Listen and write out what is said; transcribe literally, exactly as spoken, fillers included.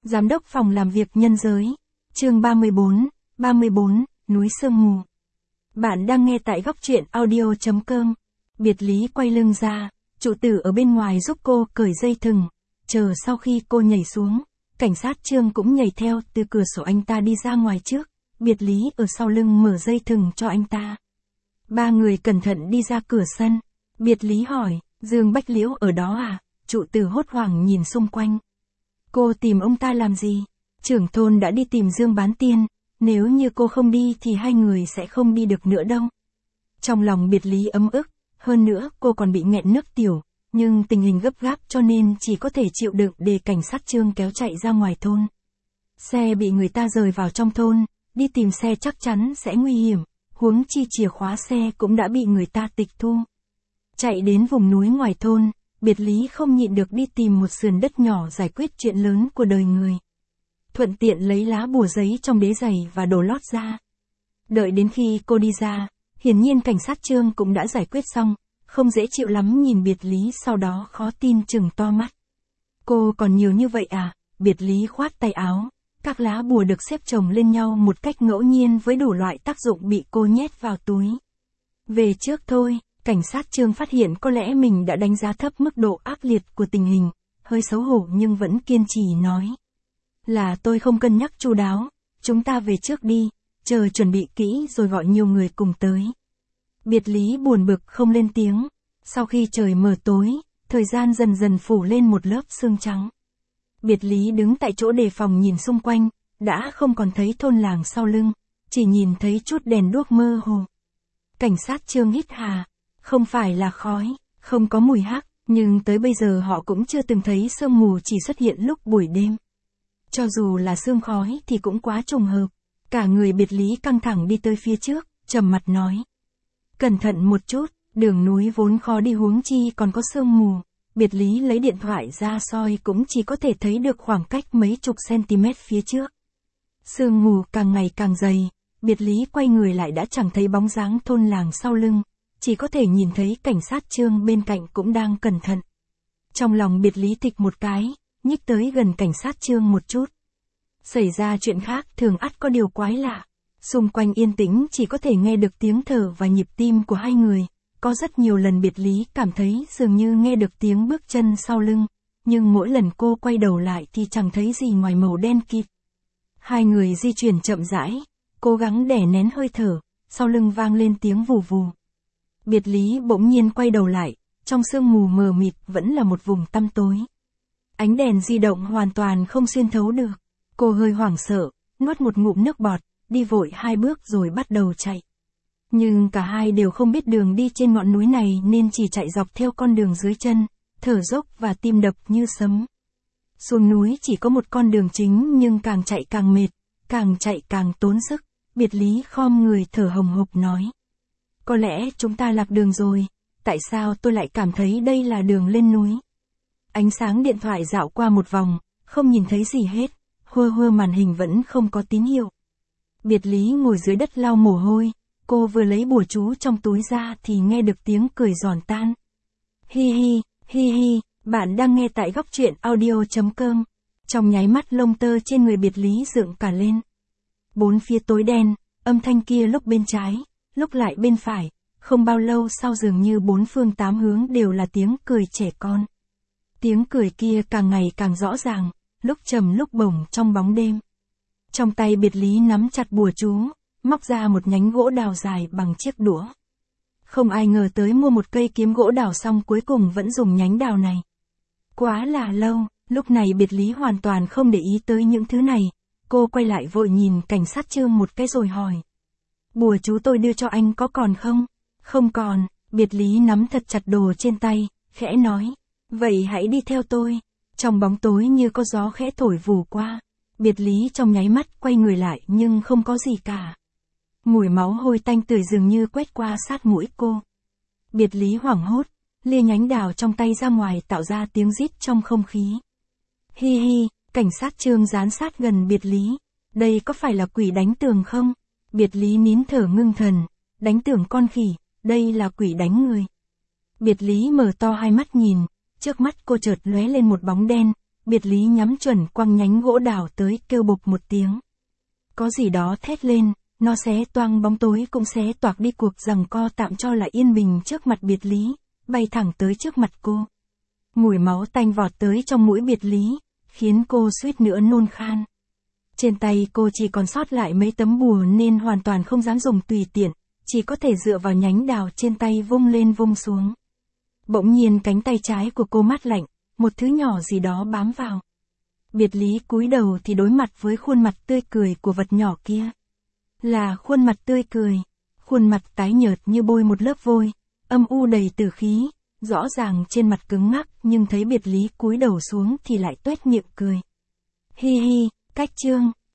Giám đốc phòng làm việc nhân giới. Chương ba mươi bốn, ba mươi bốn, núi sương mù. Bạn đang nghe tại góc truyện audio chấm com. Biệt Lý quay lưng ra, trụ tử ở bên ngoài giúp cô cởi dây thừng. Chờ sau khi cô nhảy xuống, cảnh sát Trương cũng nhảy theo từ cửa sổ anh ta đi ra ngoài trước. Biệt Lý ở sau lưng mở dây thừng cho anh ta. Ba người cẩn thận đi ra cửa sân. Biệt Lý hỏi, Dương Bách Liễu ở đó à? Trụ tử hốt hoảng nhìn xung quanh. Cô tìm ông ta làm gì? Trưởng thôn đã đi tìm Dương Bán Tiên, nếu như cô không đi thì hai người sẽ không đi được nữa đâu. Trong lòng Biệt Lý ấm ức, hơn nữa cô còn bị nghẹn nước tiểu, nhưng tình hình gấp gáp cho nên chỉ có thể chịu đựng để cảnh sát Trương kéo chạy ra ngoài thôn. Xe bị người ta rời vào trong thôn, đi tìm xe chắc chắn sẽ nguy hiểm, huống chi chìa khóa xe cũng đã bị người ta tịch thu. Chạy đến vùng núi ngoài thôn, Biệt Lý không nhịn được đi tìm một sườn đất nhỏ giải quyết chuyện lớn của đời người. Thuận tiện lấy lá bùa giấy trong đế giày và đồ lót ra. Đợi đến khi cô đi ra, hiển nhiên cảnh sát Trương cũng đã giải quyết xong, không dễ chịu lắm nhìn Biệt Lý sau đó khó tin chừng to mắt. Cô còn nhiều như vậy à? Biệt Lý khoát tay áo, các lá bùa được xếp chồng lên nhau một cách ngẫu nhiên với đủ loại tác dụng bị cô nhét vào túi. Về trước thôi. Cảnh sát Trương phát hiện có lẽ mình đã đánh giá thấp mức độ ác liệt của tình hình, hơi xấu hổ nhưng vẫn kiên trì nói. Là tôi không cân nhắc chu đáo, chúng ta về trước đi, chờ chuẩn bị kỹ rồi gọi nhiều người cùng tới. Biệt Lý buồn bực không lên tiếng, sau khi trời mờ tối, thời gian dần dần phủ lên một lớp sương trắng. Biệt Lý đứng tại chỗ đề phòng nhìn xung quanh, đã không còn thấy thôn làng sau lưng, chỉ nhìn thấy chút đèn đuốc mơ hồ. Cảnh sát Trương hít hà. Không phải là khói, không có mùi hắc, nhưng tới bây giờ họ cũng chưa từng thấy sương mù chỉ xuất hiện lúc buổi đêm. Cho dù là sương khói thì cũng quá trùng hợp. Cả người Biệt Lý căng thẳng đi tới phía trước, trầm mặt nói. Cẩn thận một chút, đường núi vốn khó đi huống chi còn có sương mù. Biệt Lý lấy điện thoại ra soi cũng chỉ có thể thấy được khoảng cách mấy chục cm phía trước. Sương mù càng ngày càng dày, Biệt Lý quay người lại đã chẳng thấy bóng dáng thôn làng sau lưng. Chỉ có thể nhìn thấy cảnh sát Trương bên cạnh cũng đang cẩn thận. Trong lòng Biệt Lý thịch một cái, nhích tới gần cảnh sát Trương một chút. Xảy ra chuyện khác thường ắt có điều quái lạ. Xung quanh yên tĩnh chỉ có thể nghe được tiếng thở và nhịp tim của hai người. Có rất nhiều lần Biệt Lý cảm thấy dường như nghe được tiếng bước chân sau lưng. Nhưng mỗi lần cô quay đầu lại thì chẳng thấy gì ngoài màu đen kịt. Hai người di chuyển chậm rãi, cố gắng đè nén hơi thở, sau lưng vang lên tiếng vù vù. Biệt Lý bỗng nhiên quay đầu lại, trong sương mù mờ mịt vẫn là một vùng tăm tối. Ánh đèn di động hoàn toàn không xuyên thấu được. Cô hơi hoảng sợ, nuốt một ngụm nước bọt, đi vội hai bước rồi bắt đầu chạy. Nhưng cả hai đều không biết đường đi trên ngọn núi này nên chỉ chạy dọc theo con đường dưới chân, thở dốc và tim đập như sấm. Xuống núi chỉ có một con đường chính nhưng càng chạy càng mệt, càng chạy càng tốn sức. Biệt Lý khom người thở hồng hộc nói. Có lẽ chúng ta lạc đường rồi, tại sao tôi lại cảm thấy đây là đường lên núi? Ánh sáng điện thoại dạo qua một vòng, không nhìn thấy gì hết, hơ hơ màn hình vẫn không có tín hiệu. Biệt Lý ngồi dưới đất lau mồ hôi, cô vừa lấy bùa chú trong túi ra thì nghe được tiếng cười giòn tan. Hi hi, hi hi, bạn đang nghe tại góc truyện audio chấm com. Trong nháy mắt lông tơ trên người Biệt Lý dựng cả lên. Bốn phía tối đen, âm thanh kia lúc bên trái, lúc lại bên phải, không bao lâu sau dường như bốn phương tám hướng đều là tiếng cười trẻ con. Tiếng cười kia càng ngày càng rõ ràng, lúc trầm lúc bổng trong bóng đêm. Trong tay Biệt Lý nắm chặt bùa chú, móc ra một nhánh gỗ đào dài bằng chiếc đũa. Không ai ngờ tới mua một cây kiếm gỗ đào xong cuối cùng vẫn dùng nhánh đào này. Quá là lâu, lúc này Biệt Lý hoàn toàn không để ý tới những thứ này, cô quay lại vội nhìn cảnh sát Trương một cái rồi hỏi. Bùa chú tôi đưa cho anh có còn không? Không còn, Biệt Lý nắm thật chặt đồ trên tay, khẽ nói. Vậy hãy đi theo tôi. Trong bóng tối như có gió khẽ thổi vù qua. Biệt Lý trong nháy mắt quay người lại nhưng không có gì cả. Mùi máu hôi tanh tưởi dường như quét qua sát mũi cô. Biệt Lý hoảng hốt, lia nhánh đào trong tay ra ngoài tạo ra tiếng rít trong không khí. Hi hi, cảnh sát Trương dán sát gần Biệt Lý. Đây có phải là quỷ đánh tường không? Biệt Lý nín thở ngưng thần, đánh tường con khỉ, đây là quỷ đánh người. Biệt Lý mở to hai mắt nhìn, trước mắt cô chợt lóe lên một bóng đen, Biệt Lý nhắm chuẩn quăng nhánh gỗ đào tới kêu bộp một tiếng. Có gì đó thét lên, nó xé toang bóng tối cũng xé toạc đi cuộc giằng co tạm cho là yên bình trước mặt Biệt Lý, bay thẳng tới trước mặt cô. Mùi máu tanh vọt tới trong mũi Biệt Lý, khiến cô suýt nữa nôn khan. Trên tay cô chỉ còn sót lại mấy tấm bùa nên hoàn toàn không dám dùng tùy tiện, chỉ có thể dựa vào nhánh đào trên tay vung lên vung xuống. Bỗng nhiên cánh tay trái của cô mát lạnh, một thứ nhỏ gì đó bám vào. Biệt Lý cúi đầu thì đối mặt với khuôn mặt tươi cười của vật nhỏ kia. Là khuôn mặt tươi cười, khuôn mặt tái nhợt như bôi một lớp vôi, âm u đầy tử khí, rõ ràng trên mặt cứng ngắc nhưng thấy Biệt Lý cúi đầu xuống thì lại tuét miệng cười. Hi hi, cách chương.